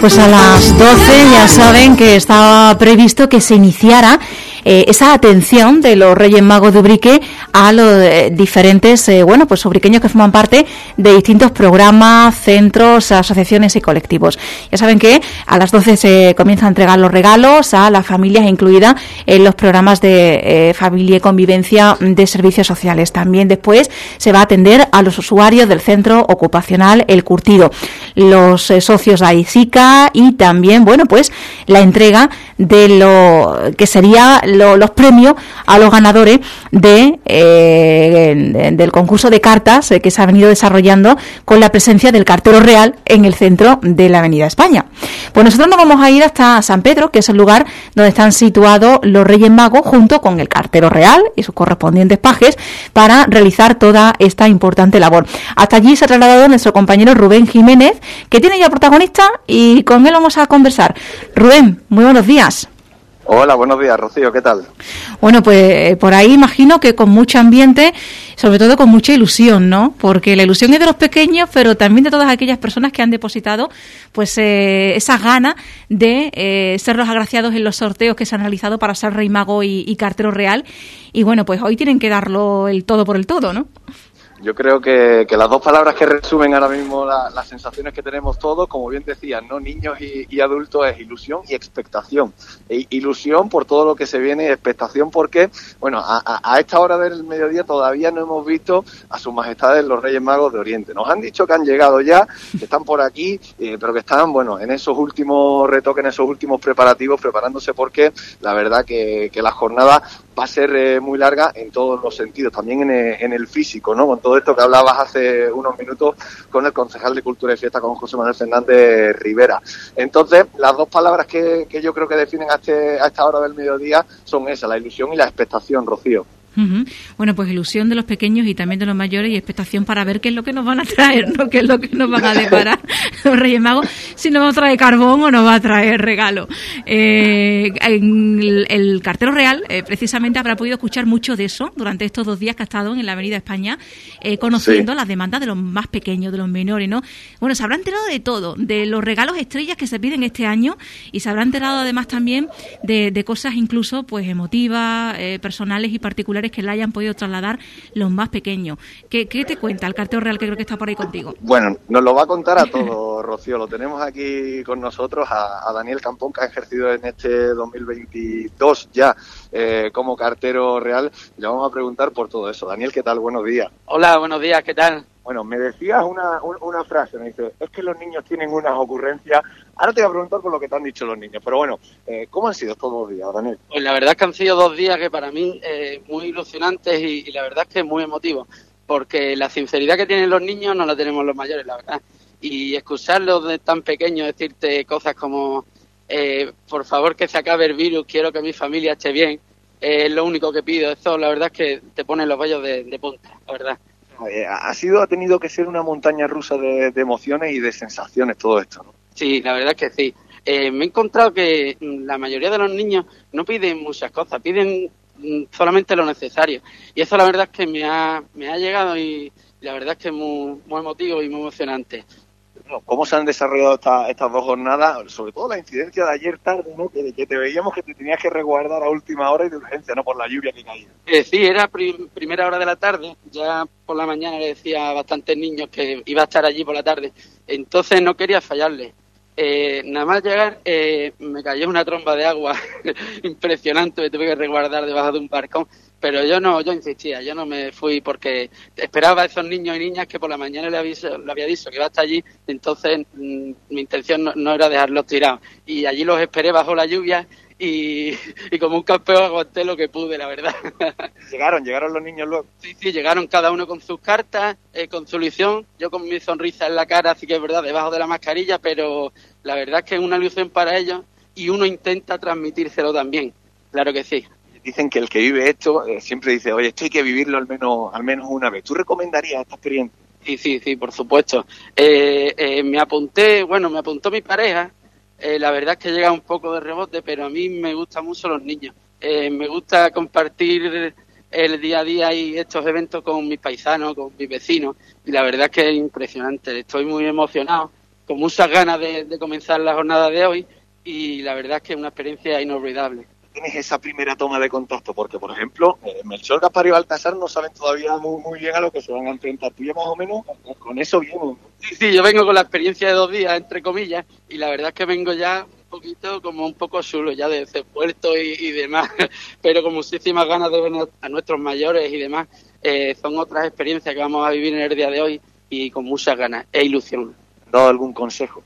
pues a las 12 ya saben que estaba previsto que se iniciara esa atención de los Reyes Magos de Ubrique a los diferentes, pues ubriqueños que forman parte de distintos programas, centros, asociaciones y colectivos. Ya saben que a las 12 se comienza a entregar los regalos a las familias incluidas en los programas de familia y convivencia de servicios sociales. También después se va a atender a los usuarios del centro ocupacional El Curtido, los socios de AISICA y también, pues la entrega de lo que sería los premios a los ganadores del concurso de cartas que se ha venido desarrollando con la presencia del cartero real en el centro de la Avenida España. Pues nosotros nos vamos a ir hasta San Pedro, que es el lugar donde están situados los Reyes Magos junto con el cartero real y sus correspondientes pajes para realizar toda esta importante labor. Hasta allí se ha trasladado nuestro compañero Rubén Jiménez, que tiene ya protagonista y con él vamos a conversar. Rubén, muy buenos días. Hola, buenos días, Rocío, ¿qué tal? Bueno, pues por ahí imagino que con mucho ambiente, sobre todo con mucha ilusión, ¿no? Porque la ilusión es de los pequeños, pero también de todas aquellas personas que han depositado pues esas ganas de ser los agraciados en los sorteos que se han realizado para ser Rey Mago y cartero real. Y bueno, pues hoy tienen que darlo el todo por el todo, ¿no? Yo creo que las dos palabras que resumen ahora mismo las sensaciones que tenemos todos, como bien decían, ¿no? Niños y adultos, es ilusión y expectación. Ilusión por todo lo que se viene y expectación porque, a esta hora del mediodía todavía no hemos visto a sus majestades los Reyes Magos de Oriente. Nos han dicho que han llegado ya, que están por aquí, pero que están, en esos últimos retoques, en esos últimos preparativos, preparándose porque la verdad que la jornada va a ser muy larga en todos los sentidos, también en el físico, ¿no? Con todo esto que hablabas hace unos minutos con el concejal de Cultura y Fiesta, con José Manuel Fernández Rivera. Entonces, las dos palabras que yo creo que definen a esta hora del mediodía son esas, la ilusión y la expectación, Rocío. Uh-huh. Bueno, pues ilusión de los pequeños y también de los mayores y expectación para ver qué es lo que nos van a traer, ¿no? Qué es lo que nos van a deparar los Reyes Magos, si nos va a traer carbón o nos va a traer regalo. El cartero real precisamente habrá podido escuchar mucho de eso durante estos 2 días que ha estado en la Avenida España conociendo las demandas de los más pequeños, de los menores, ¿no? Bueno, se habrá enterado de todo, de los regalos estrellas que se piden este año y se habrá enterado además también de cosas incluso pues emotivas, personales y particulares que le hayan podido trasladar los más pequeños. ¿Qué te cuenta el cartero real que creo que está por ahí contigo? Bueno, nos lo va a contar a todos, Rocío. Lo tenemos aquí con nosotros a Daniel Campón, que ha ejercido en este 2022 ya como cartero real. Le vamos a preguntar por todo eso. Daniel, ¿qué tal? Buenos días. Hola, buenos días, ¿qué tal? Bueno, me decías una frase, me dice, es que los niños tienen unas ocurrencias. Ahora te voy a preguntar por lo que te han dicho los niños, pero bueno, ¿cómo han sido estos 2 días, Daniel? Pues la verdad es que han sido 2 días que para mí muy ilusionantes y la verdad es que muy emotivos, porque la sinceridad que tienen los niños no la tenemos los mayores, la verdad. Y escucharlos de tan pequeños decirte cosas como, por favor que se acabe el virus, quiero que mi familia esté bien, es lo único que pido. Eso la verdad es que te pone los vellos de punta, la verdad. Ha tenido que ser una montaña rusa de emociones y de sensaciones todo esto, ¿no? Sí, la verdad es que sí. Me he encontrado que la mayoría de los niños no piden muchas cosas, piden solamente lo necesario. Y eso la verdad es que me ha llegado y la verdad es que es muy, muy emotivo y muy emocionante. ¿Cómo se han desarrollado estas 2 jornadas? Sobre todo la incidencia de ayer tarde, ¿no? Que te veíamos que te tenías que resguardar a última hora y de urgencia, ¿no? Por la lluvia que caía. Sí, era primera hora de la tarde. Ya por la mañana le decía a bastantes niños que iba a estar allí por la tarde. Entonces no quería fallarle. Nada más llegar me cayó una tromba de agua impresionante, me tuve que resguardar debajo de un balcón, pero yo insistía, yo no me fui porque esperaba a esos niños y niñas que por la mañana le había dicho que iba a estar allí, entonces mi intención no era dejarlos tirados, y allí los esperé bajo la lluvia y como un campeón aguanté lo que pude, la verdad. ¿Llegaron los niños luego? Sí, llegaron cada uno con sus cartas, con su ilusión, yo con mi sonrisa en la cara, así que es verdad, debajo de la mascarilla, pero la verdad es que es una ilusión para ellos y uno intenta transmitírselo también, claro que sí. Dicen que el que vive esto siempre dice, oye, esto hay que vivirlo al menos una vez. ¿Tú recomendarías esta experiencia? Sí, por supuesto. Me apuntó mi pareja. La verdad es que llega un poco de rebote, pero a mí me gustan mucho los niños. Me gusta compartir el día a día y estos eventos con mis paisanos, con mis vecinos, y la verdad es que es impresionante. Estoy muy emocionado con muchas ganas de comenzar la jornada de hoy, y la verdad es que es una experiencia inolvidable. Tienes esa primera toma de contacto, porque por ejemplo Melchor, Gaspar y Baltasar no saben todavía muy bien a lo que se van a enfrentar. Tú ya más o menos con eso vienes, ¿no? Sí, yo vengo con la experiencia de 2 días, entre comillas, y la verdad es que vengo ya un poquito, como un poco chulo ya de ese puerto y demás, pero con muchísimas ganas de ver a nuestros mayores y demás. Son otras experiencias que vamos a vivir en el día de hoy y con muchas ganas e ilusión. ¿Has dado algún consejo?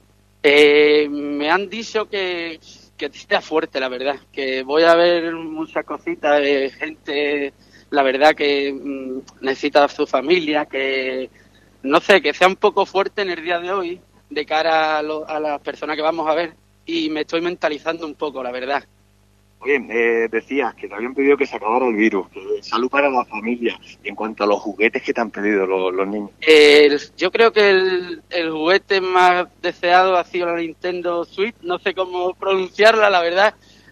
Me han dicho que sea fuerte, la verdad, que voy a ver muchas cositas de gente, la verdad, que necesita a su familia, que no sé, que sea un poco fuerte en el día de hoy de cara a las personas que vamos a ver, y me estoy mentalizando un poco, la verdad. Oye, decías que te habían pedido que se acabara el virus, que salud para la familia, y en cuanto a los juguetes que te han pedido los niños. Yo creo que el juguete más deseado ha sido la Nintendo Switch, no sé cómo pronunciarla, la verdad,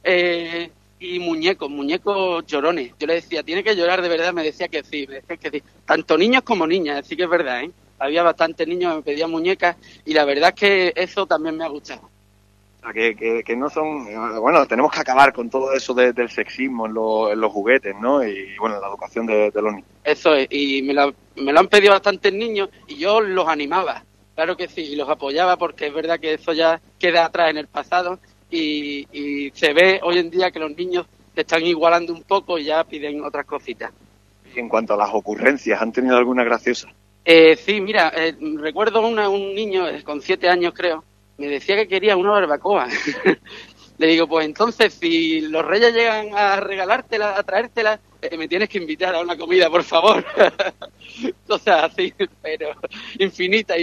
y muñecos llorones. Yo le decía, tiene que llorar de verdad, me decía que sí, tanto niños como niñas, así que es verdad, ¿eh? Había bastantes niños que me pedían muñecas, y la verdad es que eso también me ha gustado. Que no son... Bueno, tenemos que acabar con todo eso del sexismo en los juguetes, ¿no? Y bueno, en la educación de los niños. Eso es, y me lo han pedido bastantes niños y yo los animaba, claro que sí, y los apoyaba, porque es verdad que eso ya queda atrás en el pasado, y se ve hoy en día que los niños se están igualando un poco y ya piden otras cositas. Y en cuanto a las ocurrencias, ¿han tenido alguna graciosa? Sí, mira, recuerdo un niño con 7 años, creo, me decía que quería una barbacoa. Le digo, pues entonces, si los reyes llegan a regalártela, a traértela, me tienes que invitar a una comida, por favor. Cosas así, pero infinitas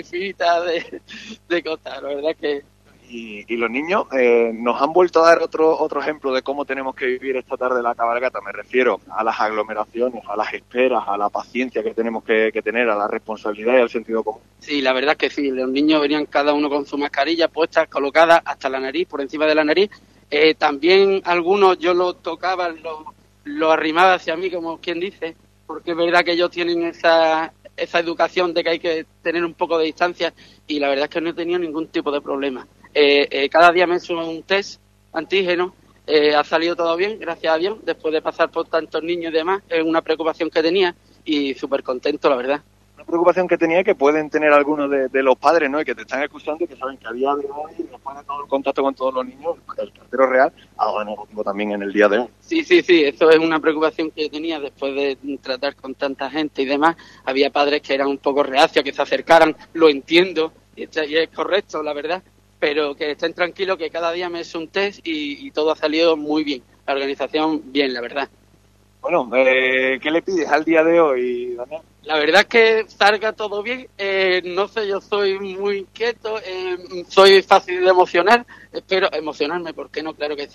de cosas, la verdad que... Y los niños nos han vuelto a dar otro ejemplo de cómo tenemos que vivir esta tarde la cabalgata. Me refiero a las aglomeraciones, a las esperas, a la paciencia que tenemos que tener, a la responsabilidad y al sentido común. Sí, la verdad es que sí. Los niños venían cada uno con su mascarilla puesta, colocada hasta la nariz, por encima de la nariz. También algunos yo los tocaba, los arrimaba hacia mí, como quien dice, porque es verdad que ellos tienen esa educación de que hay que tener un poco de distancia, y la verdad es que no he tenido ningún tipo de problema. Cada día me he hecho un test antígeno, ha salido todo bien, gracias a Dios, después de pasar por tantos niños y demás. Es una preocupación que tenía y súper contento, la verdad. Una preocupación que tenía, que pueden tener algunos de los padres, ¿no? Y que te están escuchando y que saben que a día de hoy, después de todo el contacto con todos los niños, el cartero real ha dado negativo también en el día de hoy. Sí, eso es una preocupación que yo tenía después de tratar con tanta gente y demás. Había padres que eran un poco reacios, que se acercaran, lo entiendo, y es correcto, la verdad, pero que estén tranquilos, que cada día me he hecho un test y todo ha salido muy bien. La organización, bien, la verdad. Bueno, ¿qué le pides al día de hoy, Daniel? La verdad es que salga todo bien. No sé, yo soy muy inquieto, soy fácil de emocionar. Espero emocionarme, ¿por qué no? Claro que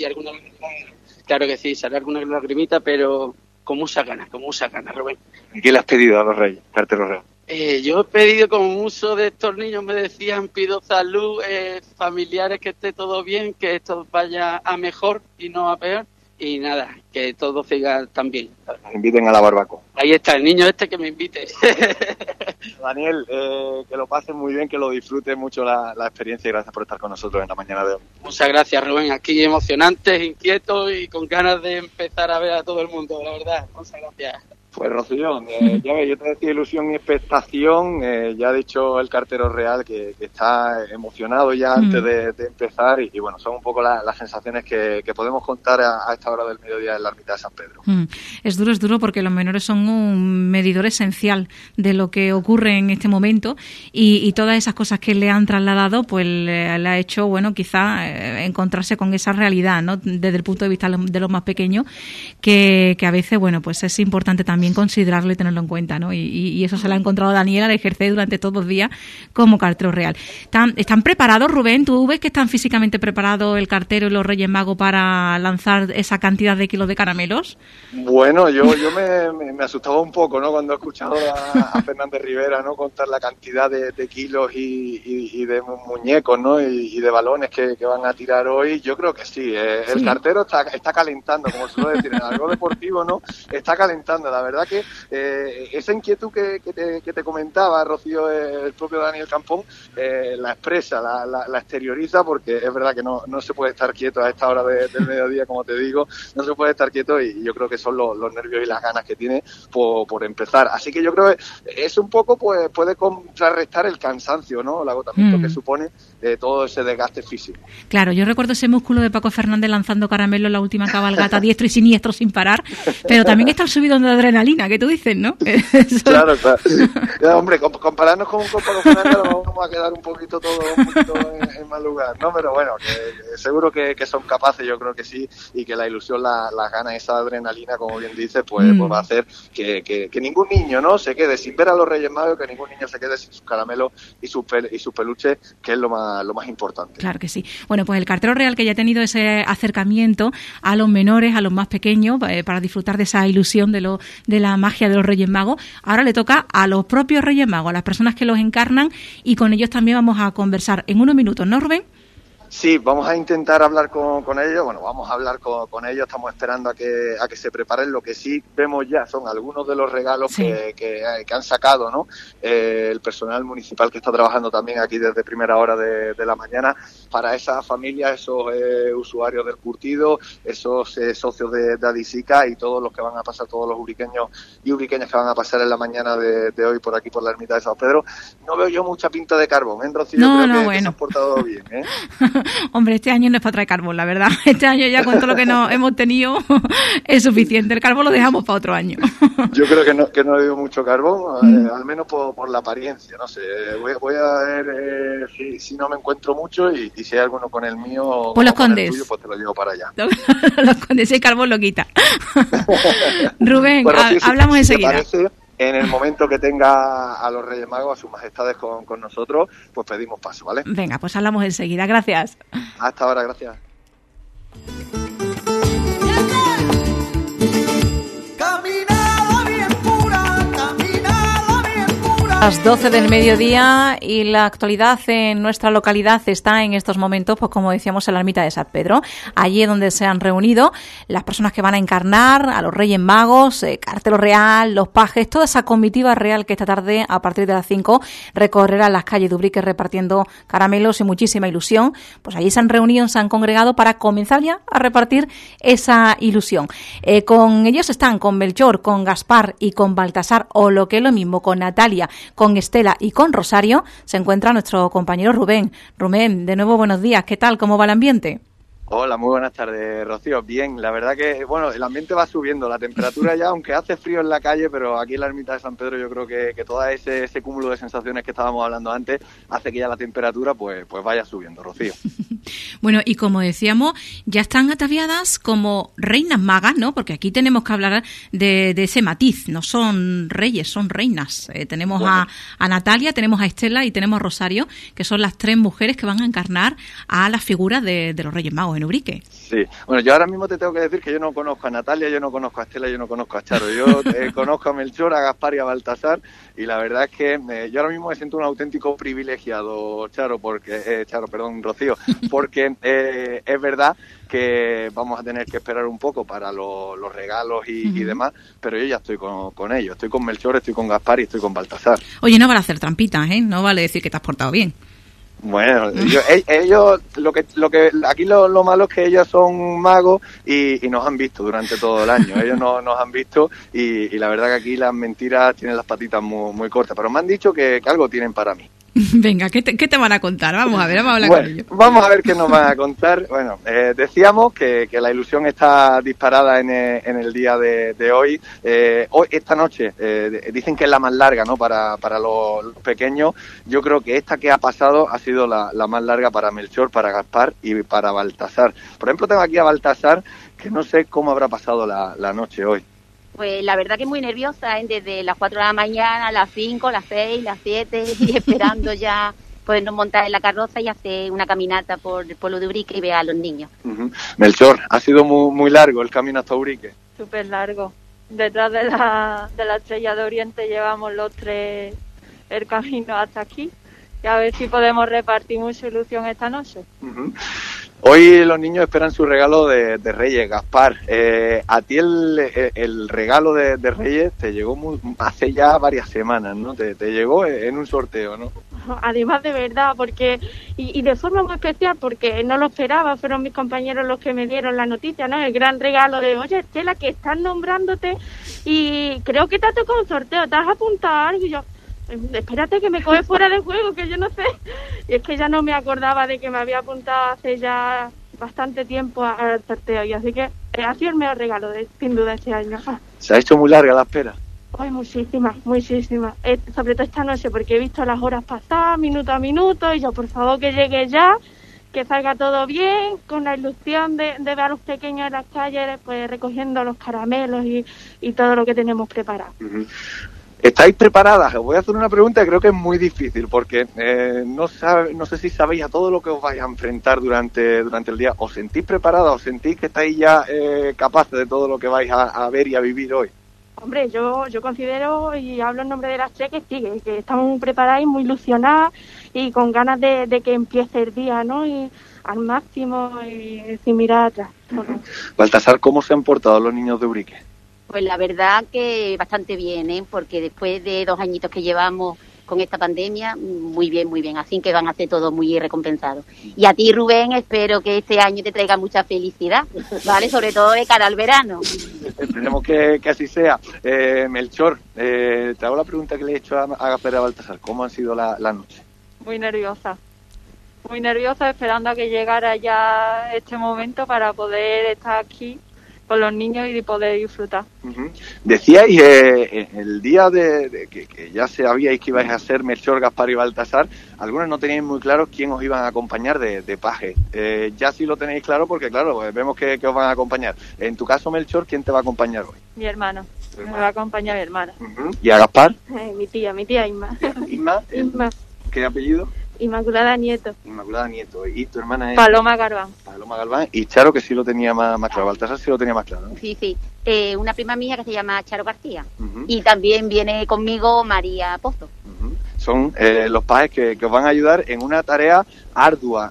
sí, sale alguna lagrimita, pero con muchas ganas, Rubén. ¿Y qué le has pedido a los reyes, cartero real? Yo he pedido, como muchos de estos niños me decían, pido salud, familiares, que esté todo bien, que esto vaya a mejor y no a peor, y nada, que todo siga tan bien. Nos inviten a la barbacoa. Ahí está, el niño este que me invite. Daniel, que lo pasen muy bien, que lo disfruten mucho la experiencia, y gracias por estar con nosotros en la mañana de hoy. Muchas gracias, Rubén, aquí emocionantes, inquietos y con ganas de empezar a ver a todo el mundo, la verdad. Muchas gracias. Pues Rocío, ya ves, yo te decía ilusión y expectación, ya ha dicho el cartero real que está emocionado ya antes de empezar, y bueno, son un poco las sensaciones que podemos contar a esta hora del mediodía en la ermita de San Pedro. Es duro porque los menores son un medidor esencial de lo que ocurre en este momento, y todas esas cosas que le han trasladado pues le ha hecho, bueno, quizá encontrarse con esa realidad, ¿no? Desde el punto de vista de los más pequeños, que a veces, bueno, pues es importante también considerarlo y tenerlo en cuenta, ¿no? Y eso se lo ha encontrado Daniel al ejercer durante todos los días como cartero real. ¿Están preparados, Rubén? ¿Tú ves que están físicamente preparados el cartero y los Reyes Magos para lanzar esa cantidad de kilos de caramelos? Bueno, yo me asustaba un poco, ¿no? Cuando he escuchado a Fernández Rivera, ¿no? Contar la cantidad de kilos y de muñecos, ¿no? Y de balones que van a tirar hoy. Yo creo que sí. El cartero está calentando, como se suele decir en algo deportivo, ¿no? Está calentando, la verdad. verdad que esa inquietud que te comentaba, Rocío, el propio Daniel Campón, la expresa, la exterioriza, porque es verdad que no se puede estar quieto a esta hora del mediodía, como te digo, no se puede estar quieto, y yo creo que son los nervios y las ganas que tiene por empezar. Así que yo creo que es un poco, pues puede contrarrestar el cansancio, ¿no? El agotamiento que supone todo ese desgaste físico. Claro, yo recuerdo ese músculo de Paco Fernández lanzando caramelo en la última cabalgata, diestro y siniestro sin parar, pero también está el subidón de adrenalina, que tú dices, ¿no? Claro. Hombre, compararnos con Paco Fernández nos vamos a quedar un poquito en mal lugar, ¿no? Pero bueno, que seguro que son capaces, yo creo que sí, y que la ilusión, las ganas, esa adrenalina, como bien dices, pues va a hacer que ningún niño, ¿no?, se quede sin ver a los Reyes Magos, que ningún niño se quede sin sus caramelos y sus peluches, que es lo más importante. Claro que sí. Bueno, pues el cartero real, que ya ha tenido ese acercamiento a los menores, a los más pequeños, para disfrutar de esa ilusión de la magia de los Reyes Magos, ahora le toca a los propios Reyes Magos, a las personas que los encarnan, y con ellos también vamos a conversar en unos minutos, ¿no, Rubén? Sí, vamos a intentar hablar con ellos. Bueno, vamos a hablar con ellos. Estamos esperando a que se preparen. Lo que sí vemos ya son algunos de los regalos que han sacado, ¿no? El personal municipal que está trabajando también aquí desde primera hora de la mañana para esas familias, esos usuarios del curtido, esos socios de Adisica y todos los que van a pasar, todos los uriqueños y uriqueñas que van a pasar en la mañana de hoy por aquí por la ermita de San Pedro. No veo yo mucha pinta de carbón, ¿eh, Rocío? Creo que se han portado bien, ¿eh? Hombre, este año no es para traer carbón, la verdad. Este año ya con todo lo que hemos tenido es suficiente. El carbón lo dejamos para otro año. Yo creo que no he oído mucho carbón, al menos por la apariencia. No sé, voy a ver si no me encuentro mucho y si hay alguno con el mío pues los con condes. El tuyo, pues te lo llevo para allá. Los condes, el carbón lo quita. Rubén, bueno, hablamos si enseguida. ¿Te parece? En el momento que tenga a los Reyes Magos, a sus majestades con nosotros, pues pedimos paso, ¿vale? Venga, pues hablamos enseguida. Gracias. Hasta ahora, gracias. Las 12 del mediodía, y la actualidad en nuestra localidad está en estos momentos, pues como decíamos, en la ermita de San Pedro, allí donde se han reunido las personas que van a encarnar a los Reyes Magos, cartero real, los pajes, toda esa comitiva real que esta tarde, a partir de las 5, recorrerá las calles de Ubrique repartiendo caramelos y muchísima ilusión. Pues allí se han reunido, se han congregado para comenzar ya a repartir esa ilusión. Con ellos están con Melchor, con Gaspar y con Baltasar, o lo que es lo mismo, con Natalia, con Estela y con Rosario, se encuentra nuestro compañero Rubén. Rubén, de nuevo buenos días. ¿Qué tal? ¿Cómo va el ambiente? Hola, muy buenas tardes, Rocío. Bien, la verdad que, bueno, el ambiente va subiendo, la temperatura ya, aunque hace frío en la calle, pero aquí en la ermita de San Pedro yo creo que todo ese cúmulo de sensaciones que estábamos hablando antes hace que ya la temperatura pues vaya subiendo, Rocío. Bueno, y como decíamos, ya están ataviadas como reinas magas, ¿no? Porque aquí tenemos que hablar de ese matiz, no son reyes, son reinas. Tenemos a Natalia, tenemos a Estela y tenemos a Rosario, que son las tres mujeres que van a encarnar a la figura de los Reyes Magos en Ubrique. Sí, bueno, yo ahora mismo te tengo que decir que yo no conozco a Natalia, yo no conozco a Estela, yo no conozco a Charo. Yo conozco a Melchor, a Gaspar y a Baltasar, y la verdad es que yo ahora mismo me siento un auténtico privilegiado, Rocío, porque es verdad que vamos a tener que esperar un poco para los regalos y demás, pero yo ya estoy con ellos, estoy con Melchor, estoy con Gaspar y estoy con Baltasar. Oye, no vale hacer trampitas, ¿eh? No vale decir que te has portado bien. Bueno, ellos, aquí lo malo es que ellos son magos y nos han visto durante todo el año. Ellos nos han visto y la verdad que aquí las mentiras tienen las patitas muy, muy cortas, pero me han dicho que algo tienen para mí. Venga, ¿qué te van a contar? Vamos a ver, vamos a hablar con ellos. Vamos a ver qué nos van a contar. Bueno, decíamos que la ilusión está disparada en el día de hoy. Esta noche, dicen que es la más larga, ¿no? Para los pequeños. Yo creo que esta que ha pasado ha sido la más larga para Melchor, para Gaspar y para Baltasar. Por ejemplo, tengo aquí a Baltasar, que no sé cómo habrá pasado la noche hoy. Pues la verdad que muy nerviosa, ¿eh? Desde las 4 de la mañana, las 5, las 6, las 7, y esperando ya podernos montar en la carroza y hacer una caminata por el pueblo de Ubrique y ver a los niños. Uh-huh. Melchor, ha sido muy, muy largo el camino hasta Ubrique. Súper largo. Detrás de la Estrella de Oriente llevamos los tres el camino hasta aquí. Y a ver si podemos repartir mucha ilusión esta noche. Uh-huh. Hoy los niños esperan su regalo de Reyes, Gaspar. A ti el regalo de Reyes te llegó hace ya varias semanas, ¿no? Te llegó en un sorteo, ¿no? Además, de verdad, porque y de forma muy especial, porque no lo esperaba, fueron mis compañeros los que me dieron la noticia, ¿no? El gran regalo de, oye, Estela, que están nombrándote y creo que te ha tocado un sorteo, ¿te has apuntado a algo? Y yo, espérate que me coge fuera de juego, que yo no sé. Y es que ya no me acordaba de que me había apuntado hace ya bastante tiempo al sorteo, y así que ha sido el mejor regalo, sin duda, este año. ¿Se ha hecho muy larga la espera? Ay, muchísimas. Sobre todo esta noche, porque he visto las horas pasar, minuto a minuto, y yo, por favor, que llegue ya, que salga todo bien, con la ilusión de ver a los pequeños en las calles, pues recogiendo los caramelos y todo lo que tenemos preparado. Uh-huh. ¿Estáis preparadas? Os voy a hacer una pregunta que creo que es muy difícil, porque no sé si sabéis a todo lo que os vais a enfrentar durante el día. ¿Os sentís preparadas? ¿Os sentís que estáis ya capaces de todo lo que vais a ver y a vivir hoy? Hombre, yo considero, y hablo en nombre de las tres, que sí, que estamos muy preparadas y muy ilusionadas y con ganas de que empiece el día, ¿no? Y al máximo y sin mirar atrás. Baltasar, ¿cómo se han portado los niños de Ubrique? Pues la verdad que bastante bien, ¿eh? Porque después de 2 añitos que llevamos con esta pandemia, muy bien, así que van a ser todos muy recompensados. Y a ti, Rubén, espero que este año te traiga mucha felicidad, ¿vale? Sobre todo de cara al verano. Esperemos que así sea. Melchor, te hago la pregunta que le he hecho a Gaspar y a Baltasar. ¿Cómo ha sido la noche? Muy nerviosa, esperando a que llegara ya este momento para poder estar aquí con los niños y poder disfrutar. Uh-huh. Decíais el día de que ya sabíais que ibais a ser Melchor, Gaspar y Baltasar, algunos no teníais muy claro quién os iban a acompañar de paje. Ya sí lo tenéis claro porque, claro, vemos que os van a acompañar. En tu caso, Melchor, ¿quién te va a acompañar hoy? Mi hermano. Me va a acompañar mi hermana. Uh-huh. ¿Y a Gaspar? Mi tía Isma. ¿Isma? Isma. ¿Qué apellido? Inmaculada Nieto. ¿Y tu hermana es? Paloma Galván. Y Charo, que sí lo tenía más claro. Baltasar sí lo tenía más claro, ¿no? Sí. Una prima mía que se llama Charo García. Uh-huh. Y también viene conmigo María Pozo. Uh-huh. Son los pajes que os van a ayudar en una tarea ardua.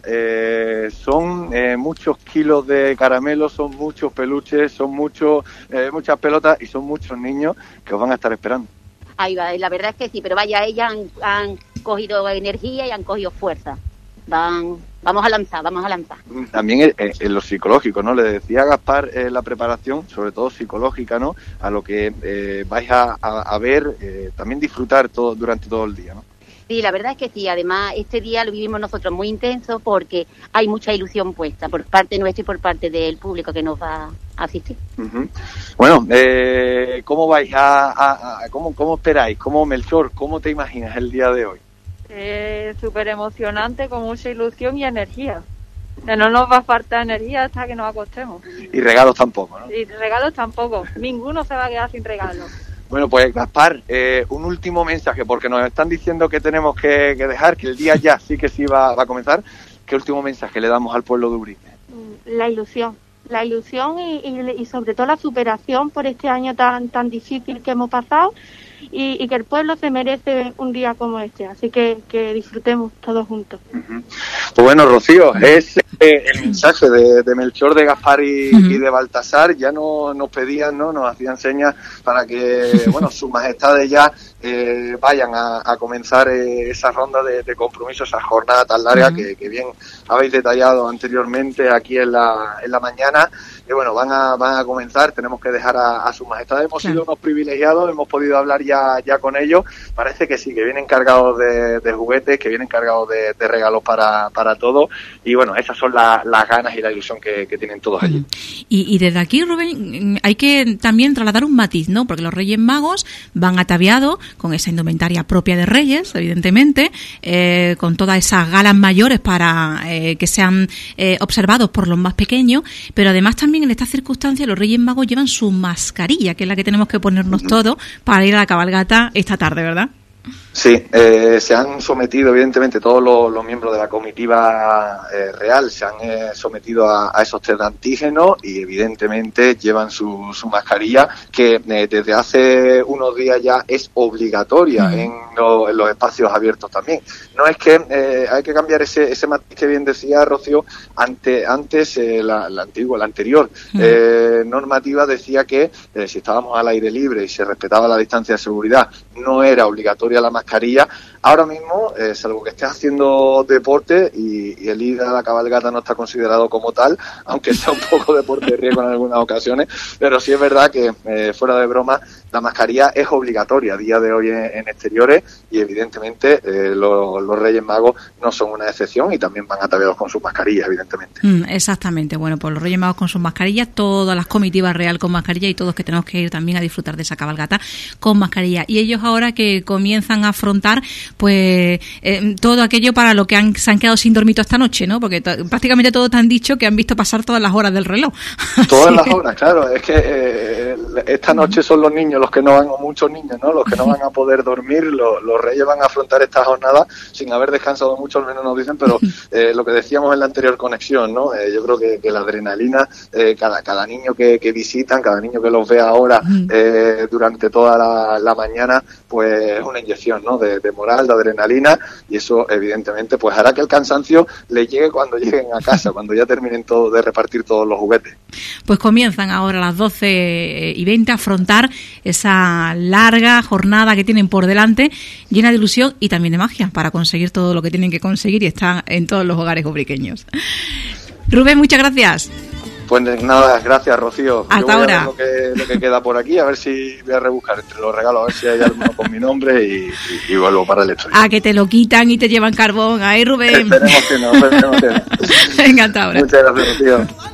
Son muchos kilos de caramelos, son muchos peluches, son muchas pelotas y son muchos niños que os van a estar esperando. Ahí va, la verdad es que sí, pero vaya, ellas han cogido energía y han cogido fuerza. Vamos a lanzar. También en lo psicológico, ¿no? Le decía a Gaspar la preparación, sobre todo psicológica, ¿no? A lo que vais a ver, también disfrutar durante todo el día, ¿no? Sí, la verdad es que sí. Además, este día lo vivimos nosotros muy intenso porque hay mucha ilusión puesta por parte nuestra y por parte del público que nos va a asistir. Uh-huh. Bueno, ¿cómo vais cómo esperáis? Melchor, ¿cómo te imaginas el día de hoy? Súper emocionante, con mucha ilusión y energía. No nos va a faltar energía hasta que nos acostemos. Y regalos tampoco, ¿no? Y regalos tampoco. Ninguno se va a quedar sin regalos. Bueno, pues Gaspar, un último mensaje, porque nos están diciendo que tenemos que dejar, que el día ya sí que sí va a comenzar. ¿Qué último mensaje le damos al pueblo de Ubrique? La ilusión y sobre todo la superación por este año tan difícil que hemos pasado y que el pueblo se merece un día como este, así que disfrutemos todos juntos. Uh-huh. Pues bueno, Rocío, es el mensaje de Melchor, de Gaspar y de Baltasar. Ya nos pedían, ¿no? Nos hacían señas para que, bueno, sus majestades ya vayan a comenzar esa ronda de compromiso, esa jornada tan larga que bien habéis detallado anteriormente aquí en la mañana. Y bueno, van a comenzar, tenemos que dejar a sus majestades. Hemos sido unos privilegiados, hemos podido hablar ya con ellos. Parece que sí, que vienen cargados de juguetes, que vienen cargados de regalos para todos. Y bueno, esas son las ganas y la ilusión que tienen todos allí. Y desde aquí, Rubén, hay que también trasladar un matiz, ¿no? Porque los Reyes Magos van ataviados con esa indumentaria propia de Reyes, evidentemente, con todas esas galas mayores para que sean observados por los más pequeños, pero además también en estas circunstancias los Reyes Magos llevan su mascarilla, que es la que tenemos que ponernos todos para ir a la cabalgata esta tarde, ¿verdad? Sí, se han sometido, evidentemente, todos los miembros de la comitiva real se han sometido a esos test de antígenos y, evidentemente, llevan su mascarilla, que desde hace unos días ya es obligatoria en los espacios abiertos también. No es que hay que cambiar ese matiz que bien decía Rocío, antes la anterior normativa decía que si estábamos al aire libre y se respetaba la distancia de seguridad, no era obligatoria la mascarilla. Ahora mismo, salvo que estés haciendo deporte y el ir a la cabalgata no está considerado como tal, aunque sea un poco deporte de riesgo en algunas ocasiones, pero sí es verdad que, fuera de broma, la mascarilla es obligatoria a día de hoy en exteriores y, evidentemente, los Reyes Magos no son una excepción y también van ataviados con sus mascarillas, evidentemente. Exactamente. Bueno, pues los Reyes Magos con sus mascarillas, todas las comitivas real con mascarilla y todos que tenemos que ir también a disfrutar de esa cabalgata con mascarilla. Y ellos ahora que comienzan a afrontar pues todo aquello para lo que se han quedado sin dormir toda esta noche, ¿no? Porque prácticamente todos te han dicho que han visto pasar todas las horas del reloj. Todas las horas, claro. Es que esta noche son los niños los que no van, o muchos niños, ¿no? Los que no van a poder dormir. Los Reyes van a afrontar esta jornada sin haber descansado mucho, al menos nos dicen, pero lo que decíamos en la anterior conexión, ¿no? Yo creo que la adrenalina, cada niño que visitan, cada niño que los ve ahora durante toda la mañana, pues es una inyección, ¿no? De moral, de adrenalina, y eso evidentemente pues hará que el cansancio les llegue cuando lleguen a casa, cuando ya terminen de repartir todos los juguetes. Pues comienzan ahora a las 12:20 a afrontar esa larga jornada que tienen por delante, llena de ilusión y también de magia, para conseguir todo lo que tienen que conseguir y están en todos los hogares ubriqueños. Rubén, muchas gracias. Pues nada, gracias, Rocío. Hasta ahora. Yo voy a ver lo que queda por aquí, a ver si voy a rebuscar entre los regalos, a ver si hay alguno con mi nombre y vuelvo para el estudio. A que te lo quitan y te llevan carbón. Ahí, Rubén. Esperemos que no. Venga, hasta ahora. Muchas gracias, Rocío.